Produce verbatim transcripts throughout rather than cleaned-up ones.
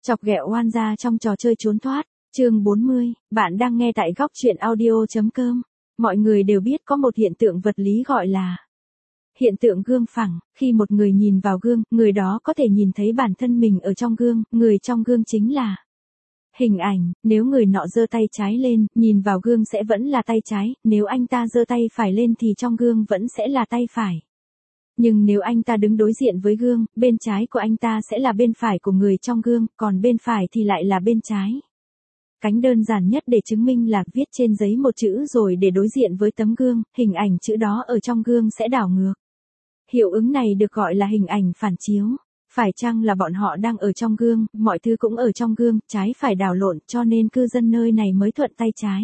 Chọc ghẹo oan gia trong trò chơi trốn thoát, chương bốn mươi, bạn đang nghe tại góc truyện audio.com. Mọi người đều biết có một hiện tượng vật lý gọi là hiện tượng gương phẳng. Khi một người nhìn vào gương, người đó có thể nhìn thấy bản thân mình ở trong gương, người trong gương chính là hình ảnh. Nếu người nọ giơ tay trái lên, nhìn vào gương sẽ vẫn là tay trái, nếu anh ta giơ tay phải lên thì trong gương vẫn sẽ là tay phải. Nhưng nếu anh ta đứng đối diện với gương, bên trái của anh ta sẽ là bên phải của người trong gương, còn bên phải thì lại là bên trái. Cách đơn giản nhất để chứng minh là viết trên giấy một chữ rồi để đối diện với tấm gương, hình ảnh chữ đó ở trong gương sẽ đảo ngược. Hiệu ứng này được gọi là hình ảnh phản chiếu. Phải chăng là bọn họ đang ở trong gương, mọi thứ cũng ở trong gương, trái phải đảo lộn, cho nên cư dân nơi này mới thuận tay trái.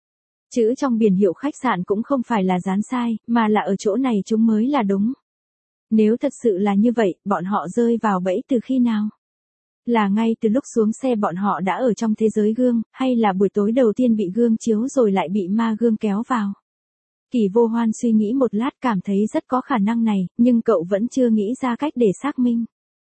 Chữ trong biển hiệu khách sạn cũng không phải là dán sai, mà là ở chỗ này chúng mới là đúng. Nếu thật sự là như vậy, bọn họ rơi vào bẫy từ khi nào? Là ngay từ lúc xuống xe bọn họ đã ở trong thế giới gương, hay là buổi tối đầu tiên bị gương chiếu rồi lại bị ma gương kéo vào? Kỳ Vô Hoan suy nghĩ một lát cảm thấy rất có khả năng này, nhưng cậu vẫn chưa nghĩ ra cách để xác minh.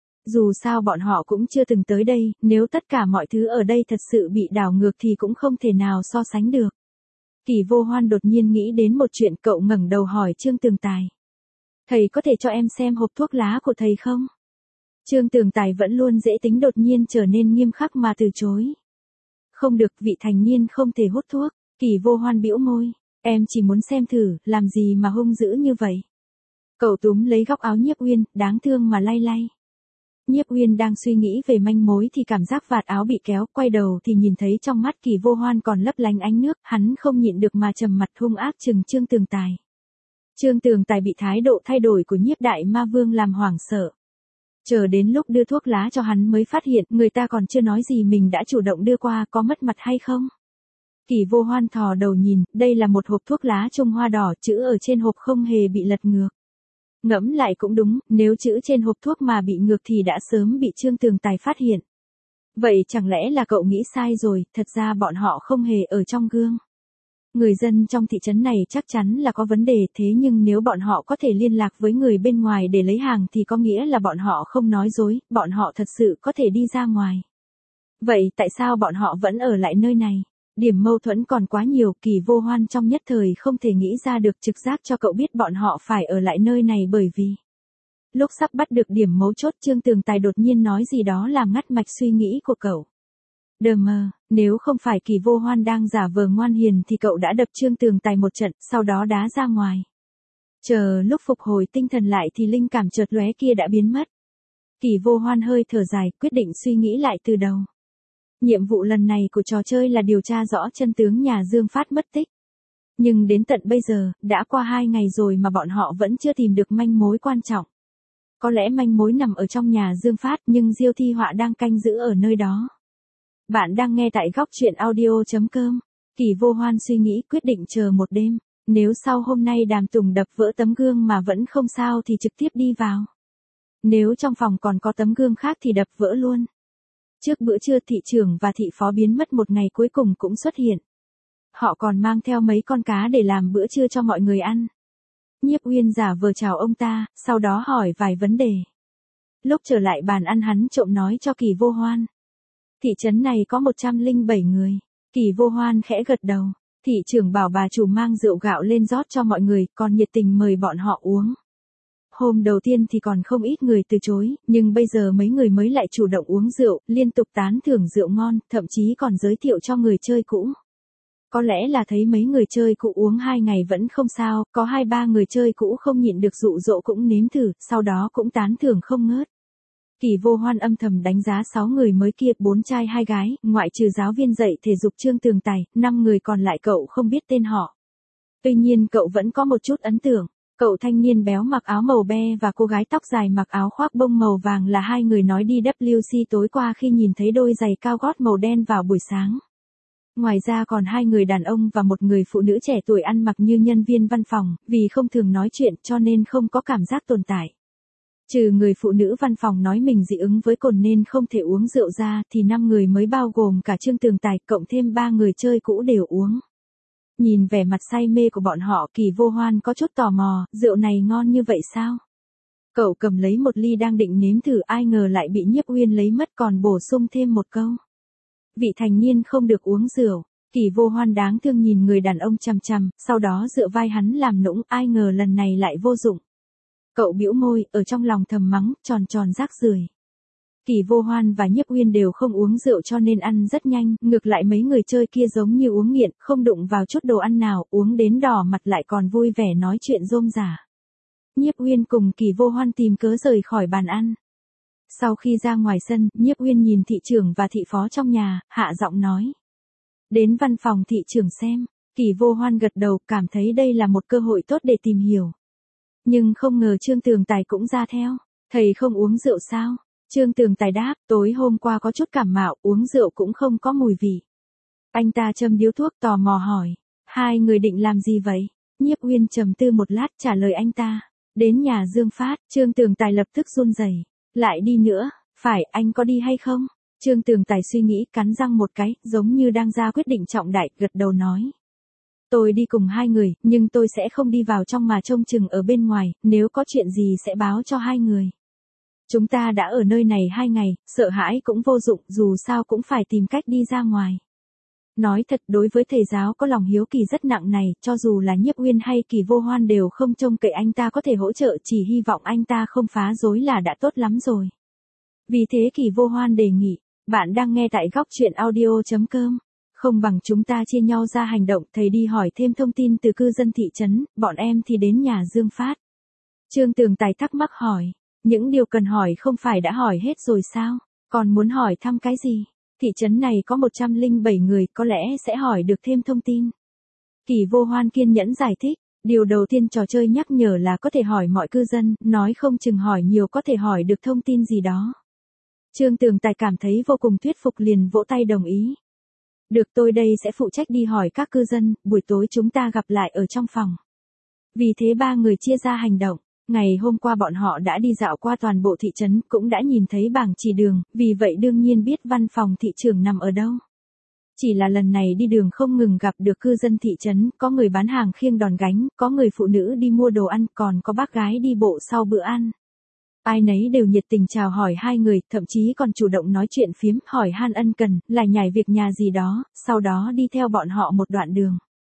Dù sao bọn họ cũng chưa từng tới đây, nếu tất cả mọi thứ ở đây thật sự bị đảo ngược thì cũng không thể nào so sánh được. Kỳ Vô Hoan đột nhiên nghĩ đến một chuyện, cậu ngẩng đầu hỏi Trương Tường Tài. Thầy có thể cho em xem hộp thuốc lá của thầy không? Trương Tường Tài vẫn luôn dễ tính đột nhiên trở nên nghiêm khắc mà từ chối. Không được, vị thành niên không thể hút thuốc. Kỳ Vô Hoan bĩu môi. Em chỉ muốn xem thử, làm gì mà hung dữ như vậy? Cậu túm lấy góc áo Nhiếp Uyên, đáng thương mà lay lay. Nhiếp Uyên đang suy nghĩ về manh mối thì cảm giác vạt áo bị kéo, quay đầu thì nhìn thấy trong mắt Kỳ Vô Hoan còn lấp lánh ánh nước, hắn không nhịn được mà trầm mặt hung ác trừng Trương Tường Tài. Trương Tường Tài bị thái độ thay đổi của Nhiếp Đại Ma Vương làm hoảng sợ. Chờ đến lúc đưa thuốc lá cho hắn mới phát hiện người ta còn chưa nói gì mình đã chủ động đưa qua, có mất mặt hay không? Kỳ Vô Hoan thò đầu nhìn, đây là một hộp thuốc lá Trung Hoa đỏ, chữ ở trên hộp không hề bị lật ngược. Ngẫm lại cũng đúng, nếu chữ trên hộp thuốc mà bị ngược thì đã sớm bị Trương Tường Tài phát hiện. Vậy chẳng lẽ là cậu nghĩ sai rồi, thật ra bọn họ không hề ở trong gương. Người dân trong thị trấn này chắc chắn là có vấn đề, thế nhưng nếu bọn họ có thể liên lạc với người bên ngoài để lấy hàng thì có nghĩa là bọn họ không nói dối, bọn họ thật sự có thể đi ra ngoài. Vậy tại sao bọn họ vẫn ở lại nơi này? Điểm mâu thuẫn còn quá nhiều, Kỳ Vô Hoan trong nhất thời không thể nghĩ ra được, trực giác cho cậu biết bọn họ phải ở lại nơi này bởi vì. Lúc sắp bắt được điểm mấu chốt, Trương Tường Tài đột nhiên nói gì đó làm ngắt mạch suy nghĩ của cậu. Đờ mờ, nếu không phải Kỳ Vô Hoan đang giả vờ ngoan hiền thì cậu đã đập Trương Tường Tài một trận, sau đó đá ra ngoài. Chờ lúc phục hồi tinh thần lại thì linh cảm chợt lóe kia đã biến mất. Kỳ Vô Hoan hơi thở dài, quyết định suy nghĩ lại từ đầu. Nhiệm vụ lần này của trò chơi là điều tra rõ chân tướng nhà Dương Phát mất tích. Nhưng đến tận bây giờ, đã qua hai ngày rồi mà bọn họ vẫn chưa tìm được manh mối quan trọng. Có lẽ manh mối nằm ở trong nhà Dương Phát, nhưng Diêu Thi Họa đang canh giữ ở nơi đó. Bạn đang nghe tại góc truyện audio.com. Kỳ Vô Hoan suy nghĩ, quyết định chờ một đêm. Nếu sau hôm nay Đàm Tùng đập vỡ tấm gương mà vẫn không sao thì trực tiếp đi vào. Nếu trong phòng còn có tấm gương khác thì đập vỡ luôn. Trước bữa trưa thị trưởng và thị phó biến mất một ngày cuối cùng cũng xuất hiện. Họ còn mang theo mấy con cá để làm bữa trưa cho mọi người ăn. Nhiếp Uyên giả vờ chào ông ta, sau đó hỏi vài vấn đề. Lúc trở lại bàn ăn hắn trộm nói cho Kỳ Vô Hoan. Thị trấn này có một trăm lẻ bảy người. Kỳ Vô Hoan khẽ gật đầu. Thị trưởng bảo bà chủ mang rượu gạo lên rót cho mọi người, còn nhiệt tình mời bọn họ uống. Hôm đầu tiên thì còn không ít người từ chối, nhưng bây giờ mấy người mới lại chủ động uống rượu, liên tục tán thưởng rượu ngon, thậm chí còn giới thiệu cho người chơi cũ. Có lẽ là thấy mấy người chơi cũ uống hai ngày vẫn không sao, có hai ba người chơi cũ không nhịn được dụ dỗ cũng nếm thử, sau đó cũng tán thưởng không ngớt. Kỳ Vô Hoan âm thầm đánh giá sáu người mới kia, bốn trai hai gái, ngoại trừ giáo viên dạy thể dục Trương Tường Tài, năm người còn lại cậu không biết tên họ. Tuy nhiên cậu vẫn có một chút ấn tượng. Cậu thanh niên béo mặc áo màu be và cô gái tóc dài mặc áo khoác bông màu vàng là hai người nói đi W C tối qua khi nhìn thấy đôi giày cao gót màu đen vào buổi sáng. Ngoài ra còn hai người đàn ông và một người phụ nữ trẻ tuổi ăn mặc như nhân viên văn phòng, vì không thường nói chuyện cho nên không có cảm giác tồn tại. Trừ người phụ nữ văn phòng nói mình dị ứng với cồn nên không thể uống rượu ra thì năm người mới bao gồm cả Trương Tường Tài cộng thêm ba người chơi cũ đều uống. Nhìn vẻ mặt say mê của bọn họ, Kỳ Vô Hoan có chút tò mò, rượu này ngon như vậy sao? Cậu cầm lấy một ly đang định nếm thử, ai ngờ lại bị Nhiếp Uyên lấy mất, còn bổ sung thêm một câu. Vị thành niên không được uống rượu. Kỳ Vô Hoan đáng thương nhìn người đàn ông chằm chằm, sau đó dựa vai hắn làm nũng, ai ngờ lần này lại vô dụng. Cậu bĩu môi, ở trong lòng thầm mắng, tròn tròn rác rưởi. Kỳ Vô Hoan và Nhiếp Uyên đều không uống rượu cho nên ăn rất nhanh, ngược lại mấy người chơi kia giống như uống nghiện, không đụng vào chút đồ ăn nào, uống đến đỏ mặt lại còn vui vẻ nói chuyện rôm rả. Nhiếp Uyên cùng Kỳ Vô Hoan tìm cớ rời khỏi bàn ăn. Sau khi ra ngoài sân, Nhiếp Uyên nhìn thị trưởng và thị phó trong nhà, hạ giọng nói. Đến văn phòng thị trưởng xem. Kỳ Vô Hoan gật đầu, cảm thấy đây là một cơ hội tốt để tìm hiểu. Nhưng không ngờ Trương Tường Tài cũng ra theo. Thầy không uống rượu sao? Trương Tường Tài đáp, tối hôm qua có chút cảm mạo, uống rượu cũng không có mùi vị. Anh ta châm điếu thuốc tò mò hỏi. Hai người định làm gì vậy? Nhiếp Uyên trầm tư một lát trả lời anh ta. Đến nhà Dương Phát, Trương Tường Tài lập tức run rẩy. Lại đi nữa, phải, anh có đi hay không? Trương Tường Tài suy nghĩ, cắn răng một cái, giống như đang ra quyết định trọng đại, gật đầu nói. Tôi đi cùng hai người, nhưng tôi sẽ không đi vào trong mà trông chừng ở bên ngoài, nếu có chuyện gì sẽ báo cho hai người. Chúng ta đã ở nơi này hai ngày, sợ hãi cũng vô dụng, dù sao cũng phải tìm cách đi ra ngoài. Nói thật, đối với thầy giáo có lòng hiếu kỳ rất nặng này, cho dù là Nhiếp Uyên hay Kỳ Vô Hoan đều không trông cậy anh ta có thể hỗ trợ, chỉ hy vọng anh ta không phá rối là đã tốt lắm rồi. Vì thế Kỳ Vô Hoan đề nghị, bạn đang nghe tại góc truyện audio chấm com. Không bằng chúng ta chia nhau ra hành động, thầy đi hỏi thêm thông tin từ cư dân thị trấn, bọn em thì đến nhà Dương Phát. Trương Tường Tài thắc mắc hỏi, những điều cần hỏi không phải đã hỏi hết rồi sao, còn muốn hỏi thăm cái gì? Thị trấn này có một trăm lẻ bảy người, có lẽ sẽ hỏi được thêm thông tin. Kỳ Vô Hoan kiên nhẫn giải thích, điều đầu tiên trò chơi nhắc nhở là có thể hỏi mọi cư dân, nói không chừng hỏi nhiều có thể hỏi được thông tin gì đó. Trương Tường Tài cảm thấy vô cùng thuyết phục liền vỗ tay đồng ý. Được, tôi đây sẽ phụ trách đi hỏi các cư dân, buổi tối chúng ta gặp lại ở trong phòng. Vì thế ba người chia ra hành động. Ngày hôm qua bọn họ đã đi dạo qua toàn bộ thị trấn, cũng đã nhìn thấy bảng chỉ đường, vì vậy đương nhiên biết văn phòng thị trưởng nằm ở đâu. Chỉ là lần này đi đường không ngừng gặp được cư dân thị trấn, có người bán hàng khiêng đòn gánh, có người phụ nữ đi mua đồ ăn, còn có bác gái đi bộ sau bữa ăn. Ai nấy đều nhiệt tình chào hỏi hai người, thậm chí còn chủ động nói chuyện phiếm, hỏi han ân cần, lại nhảy việc nhà gì đó, sau đó đi theo bọn họ một đoạn đường.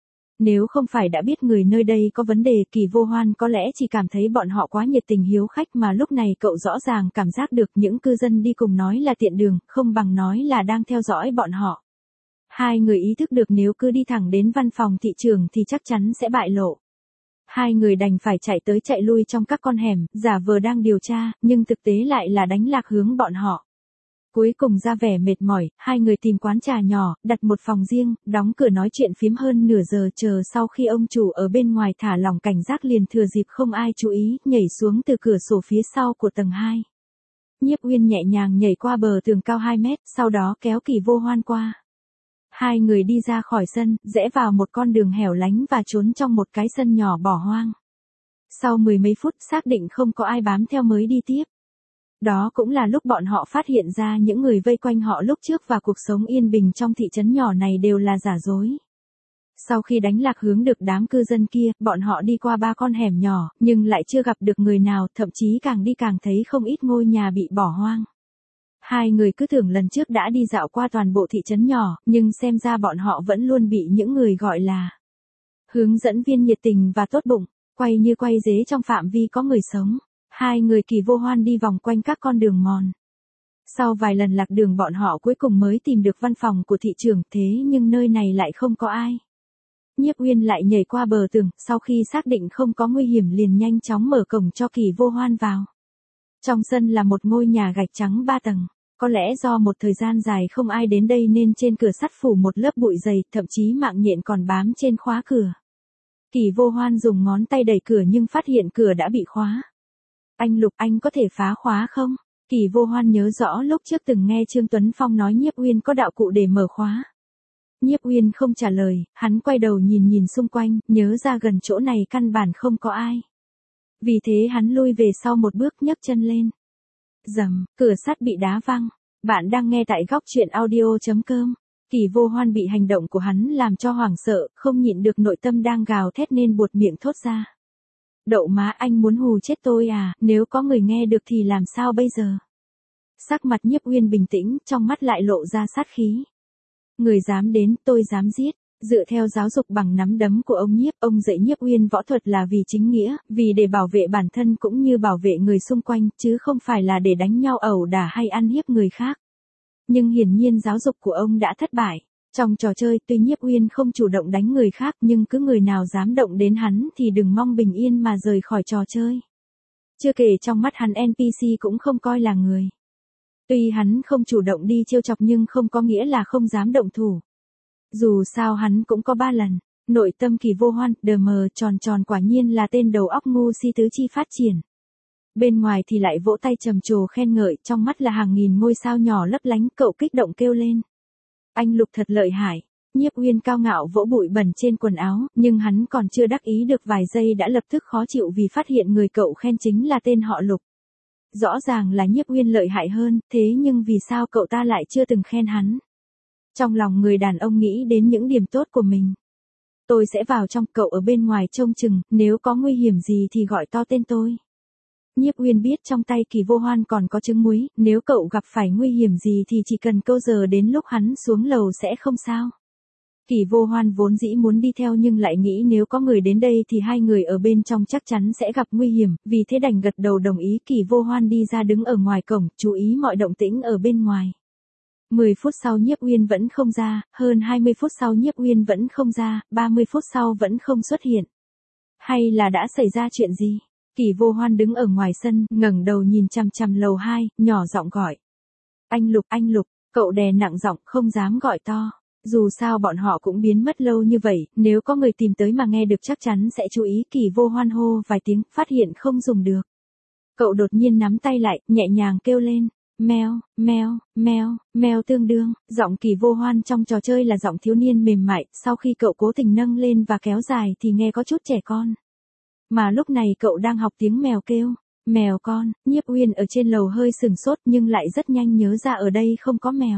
Nếu không phải đã biết người nơi đây có vấn đề, Kỳ Vô Hoan có lẽ chỉ cảm thấy bọn họ quá nhiệt tình hiếu khách, mà lúc này cậu rõ ràng cảm giác được những cư dân đi cùng nói là tiện đường, không bằng nói là đang theo dõi bọn họ. Hai người ý thức được nếu cứ đi thẳng đến văn phòng thị trưởng thì chắc chắn sẽ bại lộ. Hai người đành phải chạy tới chạy lui trong các con hẻm, giả vờ đang điều tra, nhưng thực tế lại là đánh lạc hướng bọn họ. Cuối cùng ra vẻ mệt mỏi, hai người tìm quán trà nhỏ, đặt một phòng riêng, đóng cửa nói chuyện phím hơn nửa giờ, chờ sau khi ông chủ ở bên ngoài thả lỏng cảnh giác liền thừa dịp không ai chú ý, nhảy xuống từ cửa sổ phía sau của tầng hai. Nhiếp Uyên nhẹ nhàng nhảy qua bờ tường cao hai mét, sau đó kéo Kỳ Vô Hoan qua. Hai người đi ra khỏi sân, rẽ vào một con đường hẻo lánh và trốn trong một cái sân nhỏ bỏ hoang. Sau mười mấy phút xác định không có ai bám theo mới đi tiếp. Đó cũng là lúc bọn họ phát hiện ra những người vây quanh họ lúc trước và cuộc sống yên bình trong thị trấn nhỏ này đều là giả dối. Sau khi đánh lạc hướng được đám cư dân kia, bọn họ đi qua ba con hẻm nhỏ, nhưng lại chưa gặp được người nào, thậm chí càng đi càng thấy không ít ngôi nhà bị bỏ hoang. Hai người cứ tưởng lần trước đã đi dạo qua toàn bộ thị trấn nhỏ, nhưng xem ra bọn họ vẫn luôn bị những người gọi là hướng dẫn viên nhiệt tình và tốt bụng, quay như quay dế trong phạm vi có người sống. Hai người Kỳ Vô Hoan đi vòng quanh các con đường mòn. Sau vài lần lạc đường bọn họ cuối cùng mới tìm được văn phòng của thị trưởng, thế nhưng nơi này lại không có ai. Nhiếp Uyên lại nhảy qua bờ tường, sau khi xác định không có nguy hiểm liền nhanh chóng mở cổng cho Kỳ Vô Hoan vào. Trong sân là một ngôi nhà gạch trắng ba tầng. Có lẽ do một thời gian dài không ai đến đây nên trên cửa sắt phủ một lớp bụi dày, thậm chí mạng nhện còn bám trên khóa cửa. Kỳ Vô Hoan dùng ngón tay đẩy cửa nhưng phát hiện cửa đã bị khóa. Anh Lục, anh có thể phá khóa không? Kỳ Vô Hoan nhớ rõ lúc trước từng nghe Trương Tuấn Phong nói Nhiếp Uyên có đạo cụ để mở khóa. Nhiếp Uyên không trả lời, hắn quay đầu nhìn nhìn xung quanh, nhớ ra gần chỗ này căn bản không có ai. Vì thế hắn lui về sau một bước nhấc chân lên. Rầm, cửa sắt bị đá văng. Bạn đang nghe tại góc truyện audio chấm com. Kỳ Vô Hoan bị hành động của hắn làm cho hoảng sợ, không nhịn được nội tâm đang gào thét nên buột miệng thốt ra. Đậu má, anh muốn hù chết tôi à, nếu có người nghe được thì làm sao bây giờ? Sắc mặt Nhiếp Uyên bình tĩnh, trong mắt lại lộ ra sát khí. Người dám đến, tôi dám giết. Dựa theo giáo dục bằng nắm đấm của ông Nhiếp, ông dạy Nhiếp Uyên võ thuật là vì chính nghĩa, vì để bảo vệ bản thân cũng như bảo vệ người xung quanh, chứ không phải là để đánh nhau ẩu đả hay ăn hiếp người khác. Nhưng hiển nhiên giáo dục của ông đã thất bại. Trong trò chơi, tuy Nhiếp Uyên không chủ động đánh người khác, nhưng cứ người nào dám động đến hắn thì đừng mong bình yên mà rời khỏi trò chơi. Chưa kể trong mắt hắn en pê xê cũng không coi là người. Tuy hắn không chủ động đi trêu chọc nhưng không có nghĩa là không dám động thủ. Dù sao hắn cũng có ba lần. Nội tâm Kỳ Vô Hoan, đờ mờ tròn tròn quả nhiên là tên đầu óc ngu si tứ chi phát triển. Bên ngoài thì lại vỗ tay trầm trồ khen ngợi, trong mắt là hàng nghìn ngôi sao nhỏ lấp lánh, cậu kích động kêu lên. Anh Lục thật lợi hại. Nhiếp Uyên cao ngạo vỗ bụi bẩn trên quần áo, nhưng hắn còn chưa đắc ý được vài giây đã lập tức khó chịu vì phát hiện người cậu khen chính là tên họ Lục. Rõ ràng là Nhiếp Uyên lợi hại hơn, thế nhưng vì sao cậu ta lại chưa từng khen hắn? Trong lòng người đàn ông nghĩ đến những điểm tốt của mình. Tôi sẽ vào trong, cậu ở bên ngoài trông chừng, nếu có nguy hiểm gì thì gọi to tên tôi. Nhiếp Uyên biết trong tay Kỳ Vô Hoan còn có trứng muối, nếu cậu gặp phải nguy hiểm gì thì chỉ cần câu giờ đến lúc hắn xuống lầu sẽ không sao. Kỳ Vô Hoan vốn dĩ muốn đi theo nhưng lại nghĩ nếu có người đến đây thì hai người ở bên trong chắc chắn sẽ gặp nguy hiểm, vì thế đành gật đầu đồng ý. Kỳ Vô Hoan đi ra đứng ở ngoài cổng, chú ý mọi động tĩnh ở bên ngoài. mười phút sau Nhiếp Uyên vẫn không ra, hơn hai mươi phút sau Nhiếp Uyên vẫn không ra, ba mươi phút sau vẫn không xuất hiện. Hay là đã xảy ra chuyện gì? Kỳ Vô Hoan đứng ở ngoài sân, ngẩng đầu nhìn chằm chằm lầu hai, nhỏ giọng gọi. Anh Lục, anh Lục, cậu đè nặng giọng không dám gọi to. Dù sao bọn họ cũng biến mất lâu như vậy, nếu có người tìm tới mà nghe được chắc chắn sẽ chú ý. Kỳ Vô Hoan hô vài tiếng, phát hiện không dùng được. Cậu đột nhiên nắm tay lại, nhẹ nhàng kêu lên. Meo, meo, meo, meo tương đương, giọng Kỳ Vô Hoan trong trò chơi là giọng thiếu niên mềm mại, sau khi cậu cố tình nâng lên và kéo dài thì nghe có chút trẻ con. Mà lúc này cậu đang học tiếng mèo kêu, mèo con. Nhiếp Uyên ở trên lầu hơi sừng sốt nhưng lại rất nhanh nhớ ra ở đây không có mèo.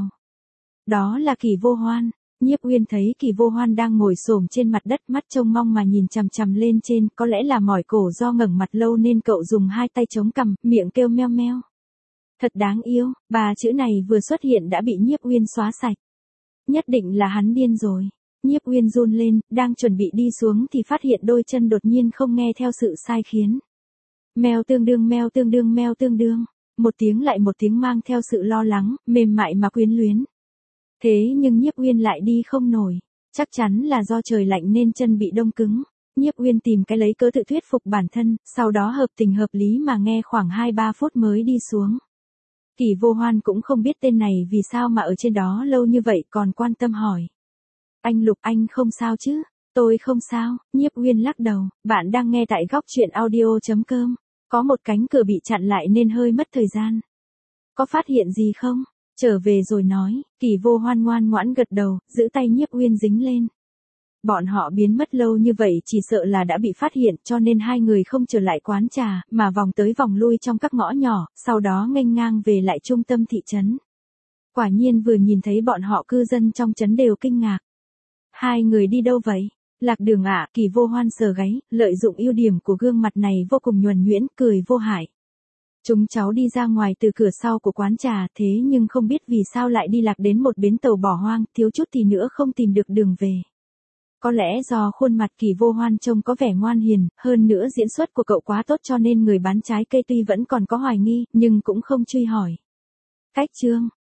Đó là Kỳ Vô Hoan. Nhiếp Uyên thấy Kỳ Vô Hoan đang ngồi xổm trên mặt đất, mắt trông mong mà nhìn chằm chằm lên trên, có lẽ là mỏi cổ do ngẩng mặt lâu nên cậu dùng hai tay chống cằm, miệng kêu meo meo. Thật đáng yêu, ba chữ này vừa xuất hiện đã bị Nhiếp Uyên xóa sạch. Nhất định là hắn điên rồi. Nhiếp Uyên run lên, đang chuẩn bị đi xuống thì phát hiện đôi chân đột nhiên không nghe theo sự sai khiến. Meo tương đương meo tương đương meo tương đương. Một tiếng lại một tiếng mang theo sự lo lắng, mềm mại mà quyến luyến. Thế nhưng Nhiếp Uyên lại đi không nổi. Chắc chắn là do trời lạnh nên chân bị đông cứng. Nhiếp Uyên tìm cái lấy cớ tự thuyết phục bản thân, sau đó hợp tình hợp lý mà nghe khoảng hai ba phút mới đi xuống. Kỳ Vô Hoan cũng không biết tên này vì sao mà ở trên đó lâu như vậy còn quan tâm hỏi. Anh Lục, anh không sao chứ? Tôi không sao. Nhiếp Uyên lắc đầu. Bạn đang nghe tại góc truyện audio chấm com. Có một cánh cửa bị chặn lại nên hơi mất thời gian. Có phát hiện gì không? Trở về rồi nói. Kỳ Vô Hoan ngoan ngoãn gật đầu, giữ tay Nhiếp Uyên dính lên. Bọn họ biến mất lâu như vậy chỉ sợ là đã bị phát hiện cho nên hai người không trở lại quán trà, mà vòng tới vòng lui trong các ngõ nhỏ, sau đó nghênh ngang về lại trung tâm thị trấn. Quả nhiên vừa nhìn thấy bọn họ cư dân trong trấn đều kinh ngạc. Hai người đi đâu vậy? Lạc Đường ạ. Kỳ Vô Hoan sờ gáy, lợi dụng ưu điểm của gương mặt này vô cùng nhuần nhuyễn, cười vô hại. Chúng cháu đi ra ngoài từ cửa sau của quán trà, thế nhưng không biết vì sao lại đi lạc đến một bến tàu bỏ hoang, thiếu chút thì nữa không tìm được đường về. Có lẽ do khuôn mặt Kỳ Vô Hoan trông có vẻ ngoan hiền, hơn nữa diễn xuất của cậu quá tốt cho nên người bán trái cây tuy vẫn còn có hoài nghi, nhưng cũng không truy hỏi. Cách chương